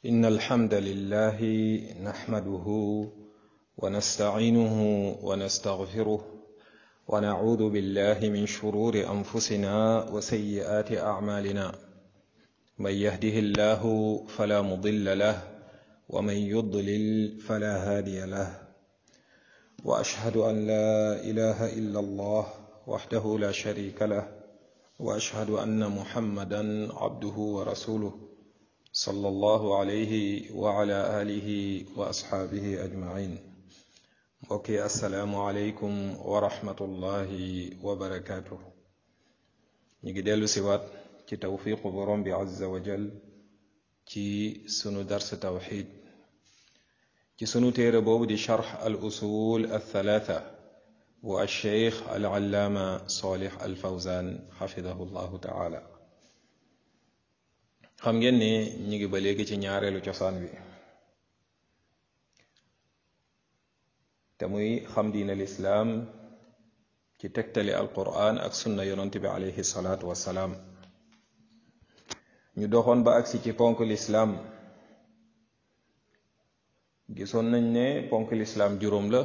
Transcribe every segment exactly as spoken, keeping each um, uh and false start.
إن الحمد لله نحمده ونستعينه ونستغفره ونعوذ بالله من شرور أنفسنا وسيئات أعمالنا من يهده الله فلا مضل له ومن يضلل فلا هادي له وأشهد أن لا إله إلا الله وحده لا شريك له وأشهد أن محمدا عبده ورسوله صلى الله عليه وعلى آله وأصحابه أجمعين. اوكي السلام عليكم ورحمة الله وبركاته. نيجي ديلو سيوات ci tawfiqu borom bi azza wa jal ci sunu dars tawxid ci sunu téere boobu di charx al usul al thalatha bu al cheikh al allaama salih al fawzan xafidahu llahu taala. xam ngeen ne ñu ngi ba léegi ci ñaareelu cosaan wi te muy xam diina lislaam ci tegtali al quran ak sunna yonent bi alayhi salaatu wassalaam. ñu doxoon ba agsi ci ponk lislaam gisoon nañ ne ponk lislaam juróom la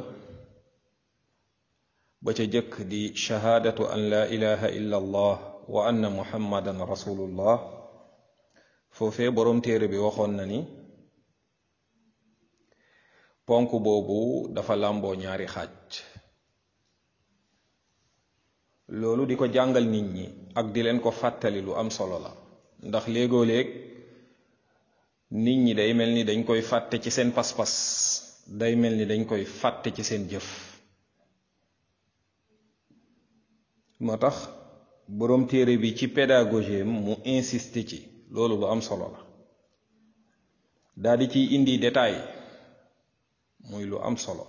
ba ca jëkk di shahaadatu an la ilaha illa allah wa anna muhammadan rasulullah. foofee boroom téere bi waxoon na ni ponk boobu dafa làmboo ñaari xaaj. loolu di ko jàngal nit ñi ak di leen ko fàttali lu am solo la, ndax léegoo léeg nit ñi day mel ni dañ koy fàtte ci seen pas-pas, day mel ni dañ koy fàtte ci seen jëf. moo tax boroom téere bi ci pédagogie mu insiste ci loolu lu am solo la, daal di ciy indi détail muy lu am solo.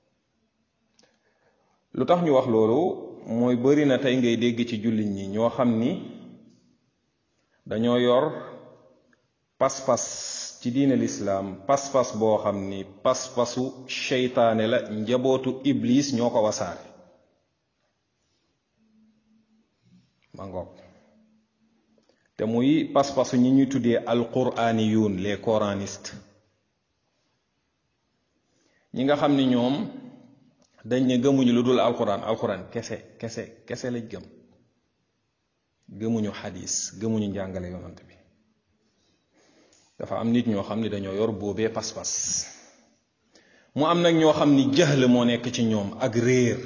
lu tax ñu wax loolu mooy bari na tey ngay dégg ci jullit ñi ñoo xam ni dañoo yor pas-pas ci diine lislaam, pas-pas boo xam ni pas-pasu seytaane la, njabootu iblis ñoo ko wasaare. ma ngoog te muy pas-pasu ñi ñuy tuddee alquraniyun, les coranistes, ñi nga xam ni ñoom dañ ne gëmuñu lu dul alquran alquran kese kese kese lañ gëm. gëmuñu xadis, gëmuñu njàngale yonant bi. dafa am nit ñoo xam ni dañoo yor boobee pas-pas. mu am nag ñoo xam ni jahl moo nekk ci ñoom ak réer,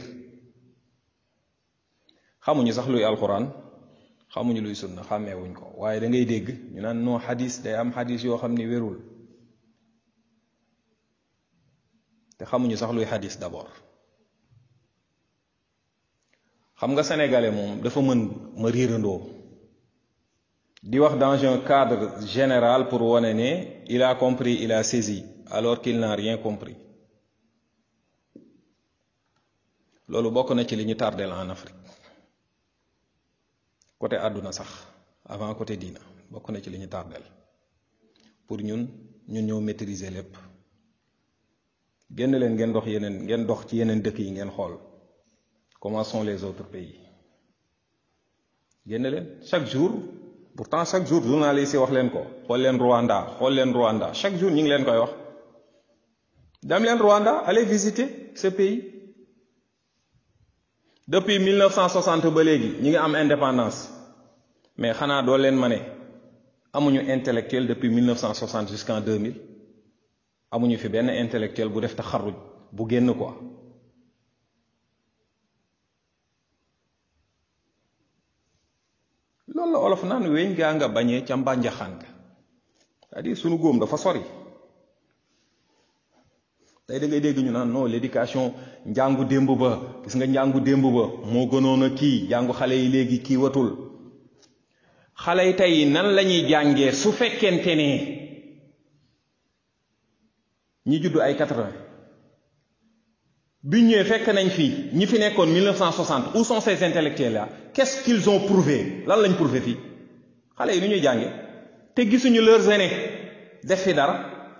xamuñu sax luy alquran, xamuñu luy sunna, xàmmeewuñ ko, waaye da ngay dégg ñu naan noo xadis day am xadis yoo xam ni wérul, te xamuñu sax luy xadis d'abord. xam nga sénégalais moom dafa mën ma riirandoo di wax dans un cadre général pour wane ne il a compris, il a saisi, alors qu'il n'a rien compris. loolu bokk na ci li ñu tardé en Afrique, côté àdduna sax avant côté diina, bokk na ci li ñu tardel. pour ñun ñun ñoo maîtriser lépp. génn leen ngeen dox yeneen ngeen dox ci yeneen dëkk yi ngeen xool comment sont les autres pays. génn leen chaque jour, pourtant chaque jour journaliste yi wax leen ko, xool leen Rwanda, xool leen Rwanda, chaque jour ñu ngi leen koy wax. dem leen Rwanda, allez visiter ce pays. depuis mille neuf cent soixante ba léegi ñi ngi am indépendance, mais xanaa doo leen ma ne amuñu intellectuel depuis mille neuf cent soixante jusqu'en deux mille. amuñu fi benn intellectuel bu def taxarruj bu génn quoi. loolu la olof naan weñ gaa nga bañee ca mbànjaxaan ga, c'est-à-dire sunu góom dafa sori. tey da ngay dégg ñu naan non l'éducation, njàngu démb ba, gis nga njàngu démb ba moo gënoon a kii, njàngu xale yi léegi kii watul. xale yi tey nan lañuy jàngee su fekkente ne ñi juddu ay quatre-vingt bi ñëwee fekk nañ fii ñi fi nekkoon mille neuf cent soixante, où sont ces intellectuels là? Qu'est-ce qu'ils ont prouvé? lan lañ prouvé fii? xale yi nu ñuy jànge te gisuñu leurs aînés def fi dara?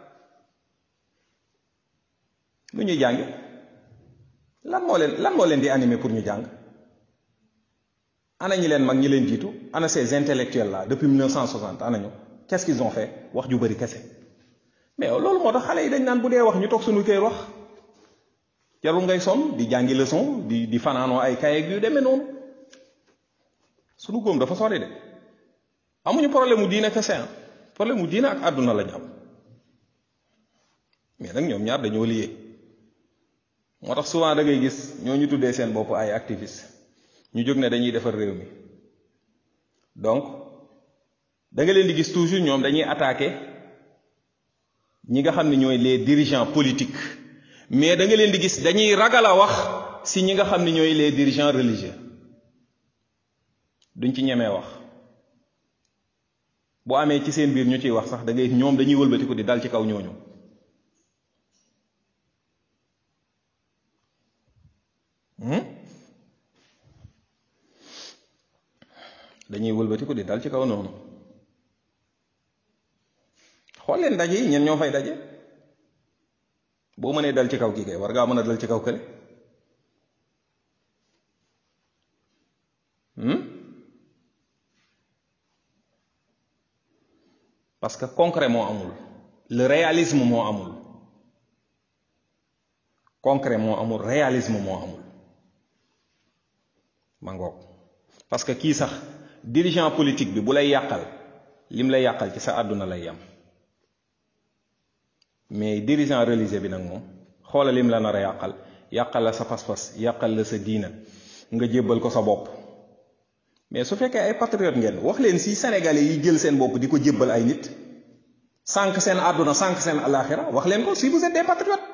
nu ñuy jànge? lan moo leen lan moo leen di animer pour ñu jàng? ana ñi leen mag ñi leen jiitu? ana ces intellectuels là depuis mille neuf cent soixante? ana ñu? qu'est-ce qu'ils ont fait? wax ju bari kese. mais loolu moo tax xale yi dañ naan bu dee wax ñu toog suñu kër wax jarul ngay sonn di jàngi leçon di di fanaanoo ay kayeeg yu demee noonu suñu góom dafa sori de amuñu problème mu diine kese problème mu diine ak àdduna lañu am mais nag ñoom ñaar dañoo lié moo tax souvent da ngay gis ñoo ñu tuddee seen bopp ay activistes ñu jóg ne dañuy defar réew mi donc da nga leen di gis toujours ñoom dañuy attaquer ñi nga xam ne ñooy les dirigeants politiques mais da nga leen di gis dañuy ragal a wax si ñi nga xam ne ñooy les dirigeants religieux duñ ci ñemee wax bu amee ci seen biir ñu ciy wax sax da ngay ñoom dañuy wëlbatiku di dal ci kaw ñooñu dañuy wëlbatiku di dal ci kaw noonu xool leen daje yi ñen ñoo fay daje boo mënee dal ci kaw kii kay war ngaa mën a dal ci kaw kële parce que concret moo amul le réalisme moo amul concret moo amul réalisme moo amul ma ngoog parce que kii sax dirigeant politique bi bu lay yàqal lim lay yàqal ci sa àdduna lay yam mais dirigeant religieux bi nag moom xoolal lim la nar a yàqal yàqal la sa pas-pas yàqal la sa diina nga jébbal ko sa bopp mais su fekkee ay patriote ngeen wax leen si sénégalais yi jël seen bopp di ko jébbal ay nit sànq seen àdduna sànq seen alaxira wax leen ko si vous êtes des patriotes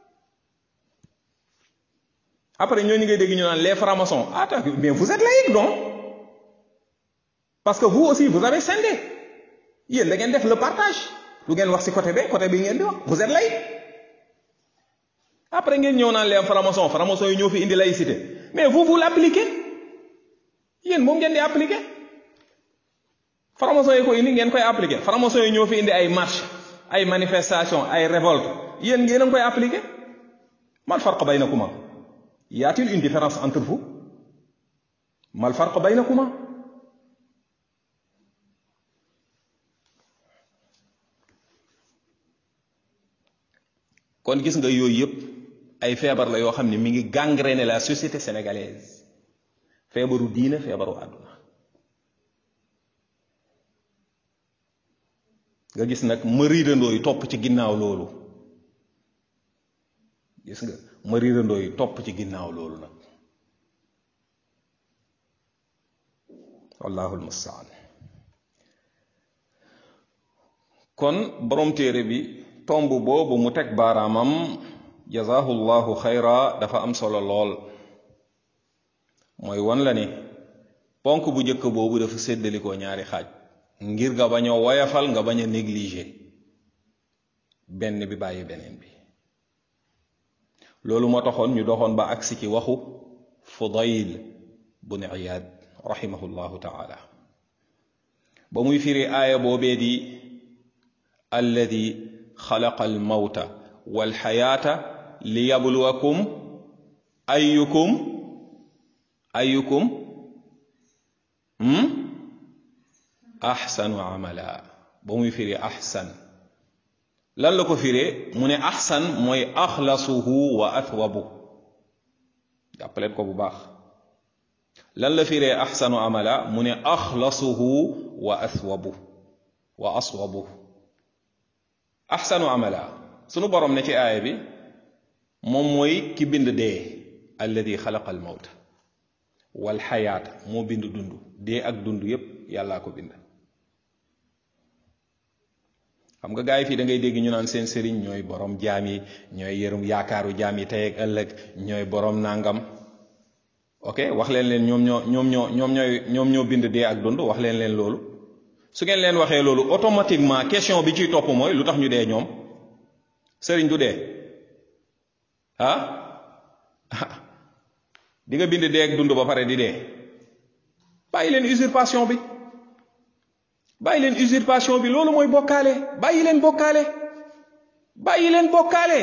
après ñooñu ngay dégg ñu naan les francs-maçons attends mais vous êtes laïcs non parce que vous aussi vous avez scindé yéen da ngeen def le partage lu ngeen wax si côté bi côté bi ngeen di wax vous êtes laïcs après ngeen ñëw naan les francs-maçons francs-maçons yi ñoo fi indi laïcité mais vous vous l'appliquez yéen moom ngeen di appliquer franc-maçon yi ko indi ngeen koy appliquer franc-maçon yi ñoo fi indi ay marche ay manifestation ay révolte yéen ngeen a koy appliquer mal farq baynakuma y a-t-il une différence entre vous mal farq baynakuma kon gis nga yooyu yëpp ay feebar la yoo xam ne mi ngi gangréner la société sénégalaise feebaru diina feebaru àdduna nga gis nag mariirandoo yi topp ci ginnaaw loolu gis nga mariirandoo yi topp ci ginnaaw loolu nag wallahu almustaan kon borom téere bi tomb boobu mu teg baaraamam jazaahu llahu xayra dafa am solo lool mooy wan la ne ponk bu njëkk boobu dafa séddalikoo ñaari xaaj ngir nga bañ a woyafal nga bañ a négliger benn bi bàyyi beneen bi loolu moo taxoon ñu doxoon ba agsi ci waxu Fudayl bun Iyaad rahimahullahu taala ba muy firi aaya boobee di alladi xalaqa almawta walxayaata liyabluwakum ayukum ayukum axsanu amala ba muy firi axsan lan la ko firee mu ne axsan mooy axlasuhu wa athwabu jàppaleen ko bu baax lan la firee axsanu amala mu ne axlasuhu wa athwabu wa aswabu axsanu amala sunu borom ne ci aaya bi moom mooy ki bind dee alladi xalaqa al mawta wal xayaata moo bind dund dee ak dund yépp yàllaa ko bind xam nga gaa yi fii da ngay dégg ñu naan seen sëriñ ñooy borom jaam yi ñooy yërëm yaakaaru jaam yi tey ak ëllëg ñooy borom nangam ok wax leen leen ñoom ñoo ñoom ñoo ñoom ñooy ñoom ñoo bind dee ak dund wax leen leen loolu su ngeen leen waxee loolu automatiquement question bi ciy topp mooy lu tax ñu dee ñoom sëriñ du dee ah di nga bind dee ak dund ba pare di dee bàyyi leen usurpation bi bàyyi leen usurpation bi loolu mooy bokkaale bàyyi leen bokkaale bàyyi leen bokkaale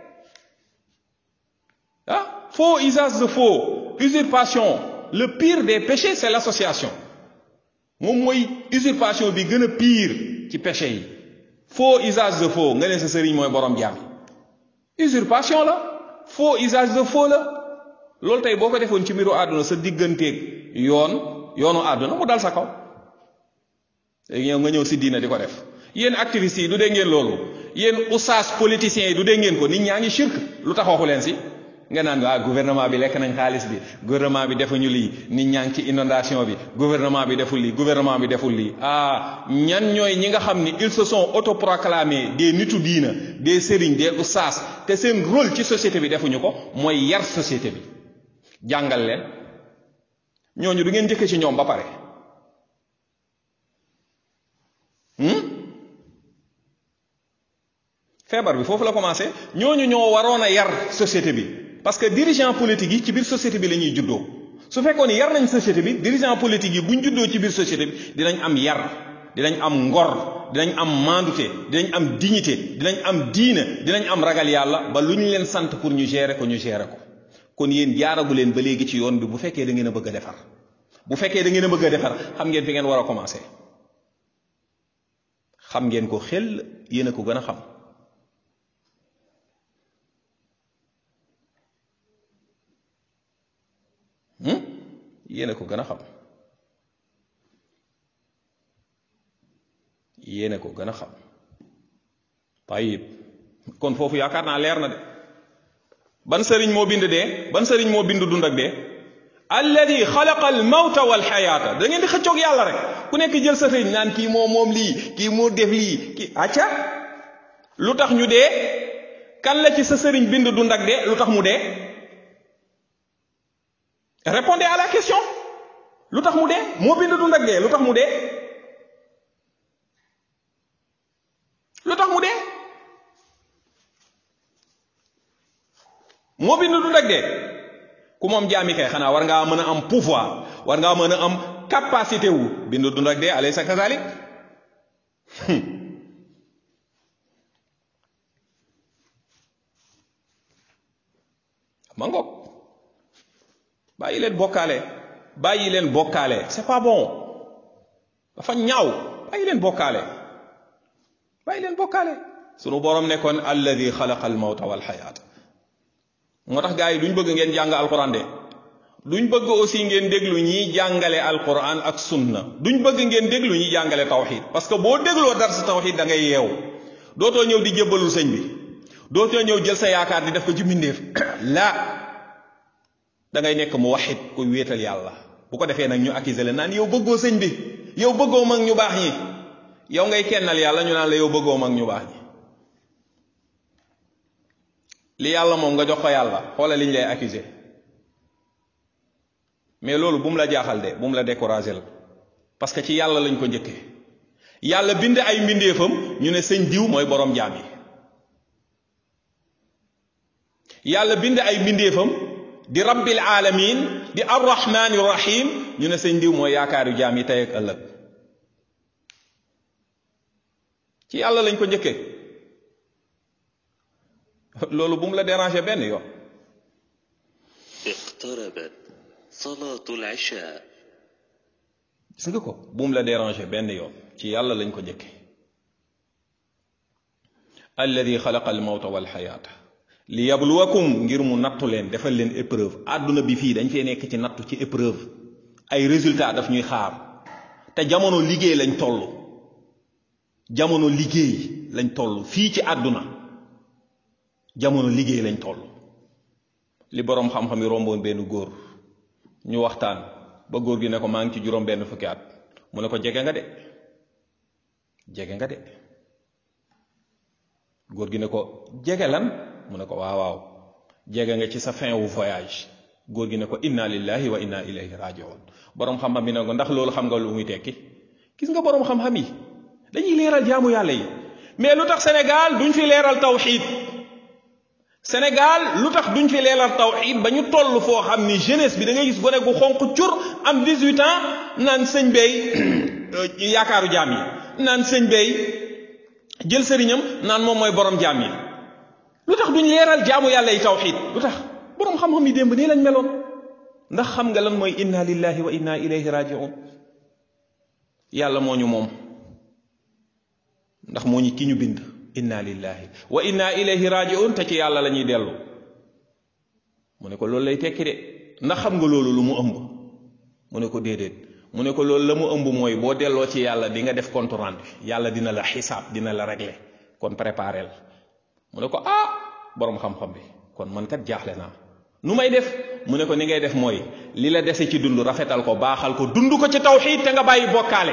ah faux usage de faux usurpation le pire des péchés c'est l'association moom mooy usurpation bi gën a pire ci péché yi faux usage de faux nga ne sa sëriñ mooy borom jaam yi usurpation la faux usage de faux la loolu tey boo ko defoon ci mbiru àdduna sa digganteeg yoon yoonu àdduna mu dal sa kaw léegi yow nga ñëw si diina di ko def yéen activistes yi du dégg ngeen loolu yéen oustaz politiciens yi du dégg ngeen ko nit ñaa ngi shirk lu tax waxu leen si nga naan waa gouvernement bi lekk nañ xaalis bi gouvernement bi defuñu lii nit ñaa ngi ci inondation bi gouvernement bi deful lii gouvernement bi deful lii ah ñan ñooy ñi nga xam ni ils se sont autoproclamés des nitu diina des sëriñ des oustaz te seen rôle ci société bi defuñu ko mooy yar société bi jàngal leen ñooñu du ngeen njëkke ci ñoom ba pare feebar bi foofu la commencé ñooñu ñoo waroon a yar société bi parce que dirigeant politique yi ci biir société bi la ñuy juddoo su fekkoon yar nañ société bi dirigeant politique yi buñ juddoo ci biir société bi dinañ am yar dinañ am ngor dinañ am mandute dinañ am dignité dinañ am diina dinañ am ragal yàlla ba lu ñu leen sant pour ñu gérer ko ñu gérer ko kon yéen jaaragu leen ba léegi ci yoon bi bu fekkee da ngeen a bëgg a defar bu fekkee da ngeen a bëgg a defar xam ngeen fi ngeen war a commencer xam ngeen ko xel yéen a ko gën a xam yéen a ko gën a xam yéen a ko gën a xam tayib kon foofu yaakaar naa leer na de ban sëriñ moo bind dee ban sëriñ moo bind dund ak dee alladi xalaqa al mawta wal xayaata da ngeen di xëccoog yàlla rek ku nekk jël sa sëriñ naan kii moo moom lii kii moo def lii kii acca lu tax ñu dee kan la ci sa sëriñ bind dund ak dee lu tax mu dee répondez à la question lu tax mu dee moo bind dund ak dee lu tax mu dee lu tax mu dee moo bind dund ak dee ku moom jaami kay xanaa war ngaa mën a am pouvoir war ngaa mën a am capacité wu bind dund ak dee alaysa kazalik ma ngoog bàyyi leen bokkaale bàyyi leen bokkaale c'est pas bon dafa ñaaw bàyyi leen bokkaale bàyyi leen bokkaale sunu borom nekkoon alladi xalaqa al mawta wal xayaata moo tax gars yi duñ bëgg ngeen jàng alquran de duñ bëgg aussi ngeen déglu ñiy jàngale alquran ak sunna duñ bëgg ngeen déglu ñiy jàngale tawxid parce que boo dégloo dar sa tawxid da ngay yeew dootoo ñëw di jébbalul sëñ bi dootoo ñëw jël sa yaakaar di def ko ci mbindeef la da ngay nekk mu waxit ku wéetal yàlla bu ko defee nag ñu accuser la naan yow bëggoo sëñ bi yow bëggoo mag ñu baax ñi yow ngay kennal yàlla ñu naan la yow bëggoo mag ñu baax ñi li yàlla moom nga jox ko yàlla xoolal liñ lay accuser mais loolu bu mu la jaaxal de bu mu la décourager la parce que ci yàlla lañ ko njëkkee yàlla bind ay mbindeefam ñu ne sëñ diw mooy borom jaam yi yàlla bind ay mbindeefam di rabbil alamin di arrahmani rahim ñu ne sëñ diw mooy yaakaaru jaam yi tey ak ëllëg ci yàlla lañ ko njëkkee loolu bu mu la déranger benn yoon iqtarabat salaatul isha gis nga ko bu mu la déranger benn yoon ci yàlla lañ ko njëkkee alladi xalaqa al mawta wal xayaata li yabluwakum ngir mu nattu leen defal leen épreuve àdduna bi fii dañ fee nekk ci nattu ci épreuve ay résultats daf ñuy xaar te jamono liggéey lañ toll jamono liggéey lañ toll fii ci àdduna jamono liggéey lañ toll li boroom xam-xam yi romboon benn góor ñu waxtaan ba góor gi ne ko maa ngi ci juróom benn fukki at mu ne ko jege nga de jege nga de góor gi ne ko jege lan mu ne ko waaw waaw jege nga ci sa fin wu voyage góor gi ne ko inna lillahi wa inna ilayhi raji'un boroom xam-xam bi ne ko ndax loolu xam nga lu muy tekki gis nga boroom xam-xam yi dañuy leeral jaamu yàlla yi mais lu tax Sénégal duñ fi leeral tawxiid Sénégal lu tax duñ fi leeral tawxiid ba ñu toll foo xam ni jeunesse bi da ngay gis gone gu xonq cur am dix-huit ans naan sëñ bay yaakaaru jaam yi naan sëñ bay jël sëriñam naan moom mooy borom jaam yi lu tax duñ leeral jaamu yàlla yi tawxiid lu tax borom xam-xam yi démb nii lañ meloon ndax xam nga lan mooy inna lillahi wa inna ilayhi raji'un yàlla moo ñu moom ndax moo ñu ki ñu bind inna lillahi wa inna ilayhi raji'un te ci yàlla la ñuy dellu mu ne ko loolu lay tekki de ndax xam nga loolu lu mu ëmb mu ne ko déedéet mu ne ko loolu la mu ëmb mooy boo delloo ci yàlla di nga def compte rendu yàlla dina la xisaab dina la régler kon préparel mu ne ko ah borom xam-xam bi kon man kat jaaxle naa nu may def mu ne ko ni ngay def mooy li la dese ci dund rafetal ko baaxal ko dund ko ci tawxiid te nga bàyyi bokkaale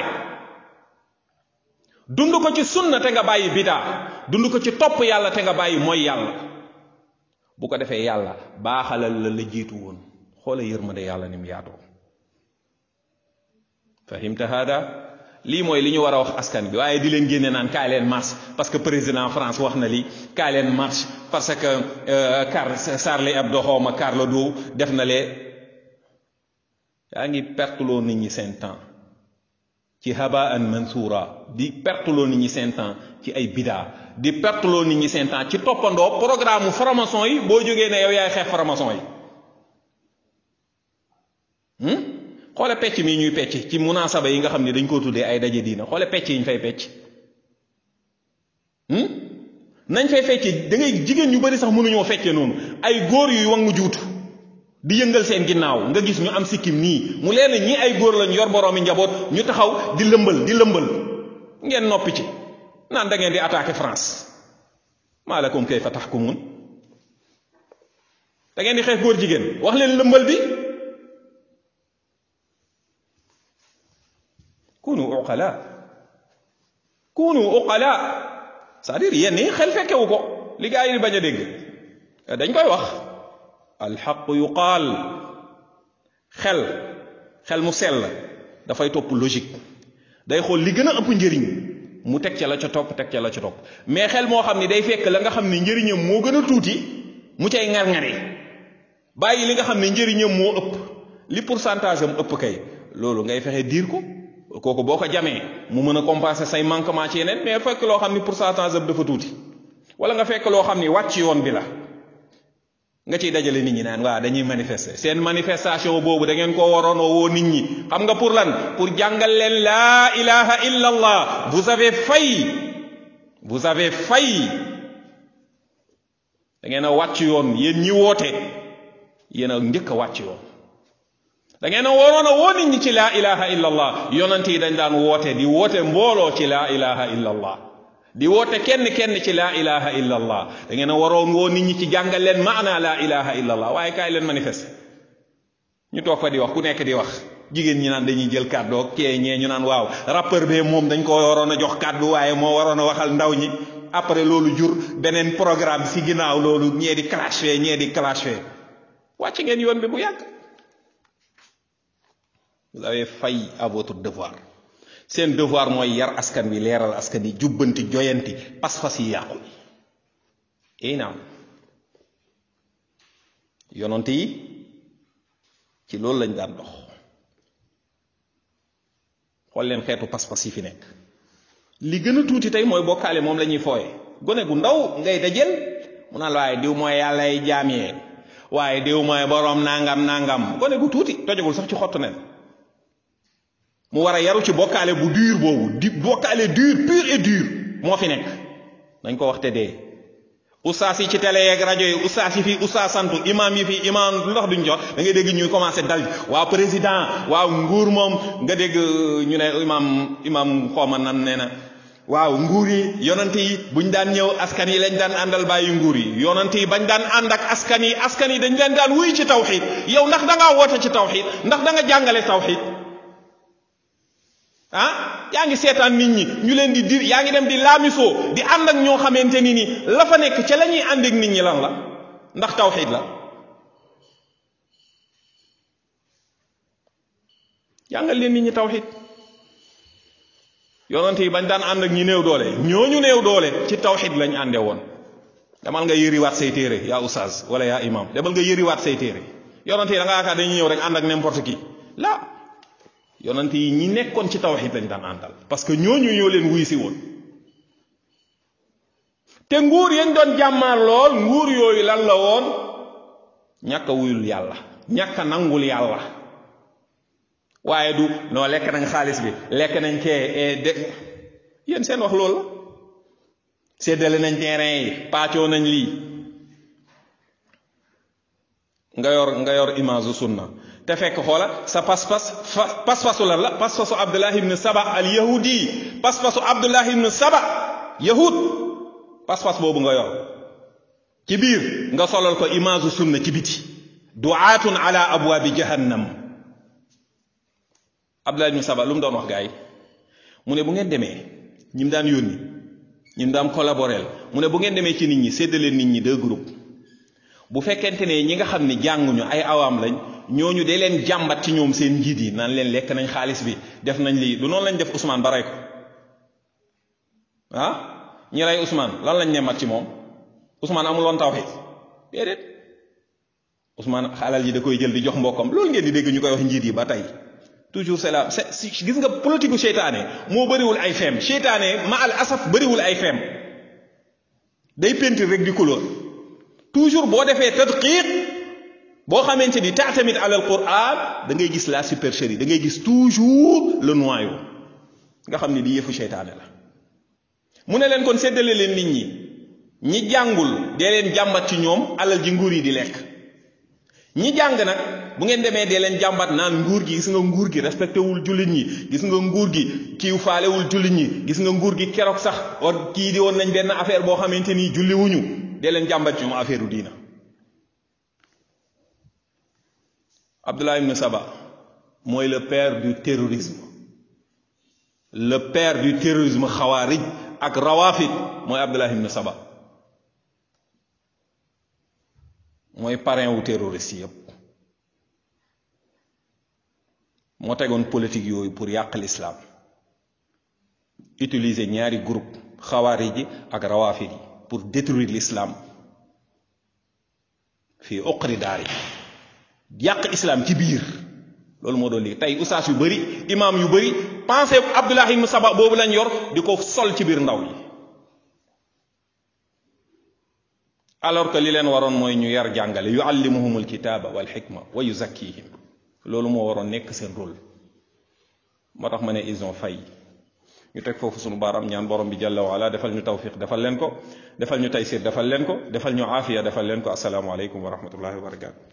dund ko ci sunna te nga bàyyi bidaa dund ko ci topp yàlla te nga bàyyi mooy yàlla bu ko defee yàlla baaxalal la la jiitu woon xoola yërmande yàlla ni mu yaatoo fahimta hada lii mooy li ñu war a wax askan bi waaye di leen génne naan kaay leen marche parce que président France wax na lii kaay leen marche parce que Car Charlie Hebdo xawma Charlie Hebdo def na lee yaa ngi perteloo nit ñi seen temps ci habaan mansuura di perteloo nit ñi seen temps ci ay bidaa di perteloo nit ñi seen temps ci toppandoo programme franc-maçon yi boo jógee ne yow yaay xeex franc-maçon yi xoole pecc mi ñuy pecc ci munaasaba yi nga xam ne dañ koo tuddee ay daje diina xoole pecc yi ñu fay pecc nañ fay fecc da ngay jigéen ñu bari sax mënuñoo feccee noonu ay góor yuy wangu juutu di yëngal seen ginnaaw nga gis ñu am sikkim nii mu leen ñi ay góor lañ yor boroomi njaboot ñu taxaw di lëmbal di lëmbal ngeen noppi ci naan da ngeen di attaquer France maalakum kayfa tahkumun da ngeen di xeex góor jigéen wax leen lëmbal bi kunu uqala kunu uqala c'est-à-dire yenn yi xel fekkewu ko li gaa yi di bañ a dégg dañ koy wax alxaq yuqaal xel xel mu sell dafay topp logique day xool li gën a ëpp njëriñ mu teg ca la ca topp teg ca la ca topp mais xel moo xam ni day fekk la nga xam ne njëriñam moo gën a tuuti mu cay ŋar-ŋari bàyyi li nga xam ne njëriñam moo ëpp li pourcentage am ëpp kay loolu ngay fexe diir ko kooku boo ko jamee mu mën a compenser say manquement ci yeneen mais fekk loo xam ni pourcentage am dafa tuuti wala nga fekk loo xam ni wàcc yoon bi la nga ciy dajale nit ñi naan waa dañuy manifester seen manifestation boobu da ngeen ko waroon woo nit ñi xam nga pour lan pour jàngal leen laa ilaha illa allah vous avez failli vous avez failli da ngeen a wàcc yoon yéen ñi woote yéen a njëkk a wàcc yoon da ngeen a waroon a woo nit ñi ci laa ilaha illa allah yonent yi dañ daan woote di woote mbooloo ci laa ilaha illa allah di woote kenn kenn ci laa ilaha illa allah da ngeen a waroon woo nit ñi ci jàngal leen maana laa ilaha illa allah waaye kaay leen manifester ñu toog fa di wax ku nekk di wax jigéen ñi naan dañuy jël kàddu ak kee ñee ñu naan waaw rappeur bee moom dañ ko waroon a jox kàddu waaye moo waroon a waxal ndaw ñi après loolu jur beneen programme si ginnaaw loolu ñee di clash fee ñee di clash fee wàcc ngeen yoon bi bu yàgg. vous avez failli à votre devoir seen devoir mooy yar askan wi leeral askan wi jubbanti joyanti pas-pas yi yàqu yi naam yonent yi ci loolu lañ daan dox xool leen xeetu pas-pas yi fi nekk li gën a tuuti tey mooy bokkaale moom la ñuy fooye gone gu ndaw ngay dajel mu naan waaye diw mooy yàllay jaamee waaye diw mooy boroom nangam nangam gone gu tuuti tojagul sax ci xottu nen mu war a yaru ci bokkaale bu dur boobu di bokkaale dur pur et dur moo fi nekk dañ ko wax te dee ustaas yi ci télé yeeg rajo yi ustaas yi fii ustaas santu imam yi fii imam lu tax duñ jox da ngay dégg ñuy commencé dal waaw président waaw nguur moom nga dégg ñu ne imam imam xooma nan nee na waaw nguur yi yonent yi buñ daan ñëw askan yi lañ daan àndal bàyyi nguur yi yonent yi bañ daan ànd ak askan yi askan yi dañ leen daan wuy ci tawxiid yow ndax da ngaa woote ci tawxiid ndax da nga jàngale tawxiid ah yaa ngi seetaan nit ñi ñu leen di dir yaa ngi dem di laamisoo di ànd ak ñoo xamante ni ni la fa nekk ca la ñuy ànd ak nit ñi lan la ndax tawxiid la jàngal leen nit ñi tawxiid yonent yi bañ daan ànd ak ñi néew doole ñooñu néew doole ci tawxiid lañ ànde woon demal nga yëriwaat say téere yaa oustaz wala yaa imam demal nga yëriwaat say téere yonent yi da nga yaakaar dañuy ñëw rek ànd ak n'importe qui la yonent yi ñi nekkoon ci tawxiid lañ daan àndal parce que ñooñu ñoo leen wuy si woon te nguur yañ doon jàmmaar lool nguur yooyu lan la woon ñàkk a wuyul yàlla ñàkk a nangul yàlla waaye du noo lekk nañ xaalis bi lekk nañ kee de yéen seen wax loolu la séddale nañ terrain yi paacoo nañ lii nga yor nga yor image sunna te fekk xoola sa pas-pas pas-pasu lan la pas-pasu Abdullah ibn Saba al yahudi pas-pasu Abdullah ibn Saba yahud pas-pas boobu nga yor ci biir nga solal ko image sunna ci biti du'atun ala abwaabi jahannam. Abdullah ibn Saba lu mu doon wax gaa yi mu ne bu ngeen demee ñi mu daan yónni ñi mu daan collaborer mu ne bu ngeen demee ci nit ñi séddaleen nit ñi deux groupes bu fekkente ne ñi nga xam ne jànguñu ay awaam lañ ñooñu dee leen jàmbat ci ñoom seen njiit yi naan leen lekk nañ xaalis bi def nañ lii du noonu lañ def Ousmane ba rey ko ah ñi rey Ousmane lan lañ nemmat ci moom Ousmane amul woon tawhid déedéet Ousmane xalal ji da koy jël di jox mbokkam loolu ngeen di dégg ñu koy wax njiit yi ba tey toujours c'est là c'est gis nga politique gu seytaane moo bëriwul ay feem seytaane ma al asaf bëriwul ay feem day peinture rek di couleur toujours boo defee tadqiq boo xamante ni ta'tamid ala al-Qur'an da ngay gis la supercherie da ngay gis toujours le noyau nga xam ne di yëfu seytaane la mu ne leen kon séddale leen nit ñi ñi jàngul dee leen jàmbat ci ñoom alal ji nguur yi di lekk ñi jàng nag bu ngeen demee dee leen jàmbat naan nguur gi gis nga nguur gi respecté wul jullit ñi gis nga nguur gi kiiw faalewul jullit ñi gis nga nguur gi keroog sax war kii di woon nañ benn affaire boo xamante ni julli wuñu dee leen jàmbat ci ñoom affaire u diina. Abdullah ibn Saba mooy le père du terrorisme le père du terrorisme xawaarij ak rawafid mooy Abdullah ibn Saba mooy parrain wu terroriste yépp moo tegoon politique yooyu pour yàq l'islam utiliser ñaari groupe xawaarij yi ak rawafid yi pour détruire l'islam fii uqri daari yàq islam ci biir loolu moo doon lii tey ustaas yu bëri imam yu bëri pensé Abdullah ibn Saba boobu lañ yor di ko sol ci biir ndaw yi alors que li leen waroon mooy ñu yar jàngale yuallimuhumul kitaaba wal hikma wa yuzakkihim loolu moo waroon nekk seen rôle moo tax ma ne ils ont failli ñu teg foofu sunu baaraam ñaan borom bi jalla wa ala defal ñu tawfiq defal leen ko defal ñu taysir defal leen ko defal ñu aafiya defal leen ko assalaamu aleykum wa rahmatullahi wa barakatuh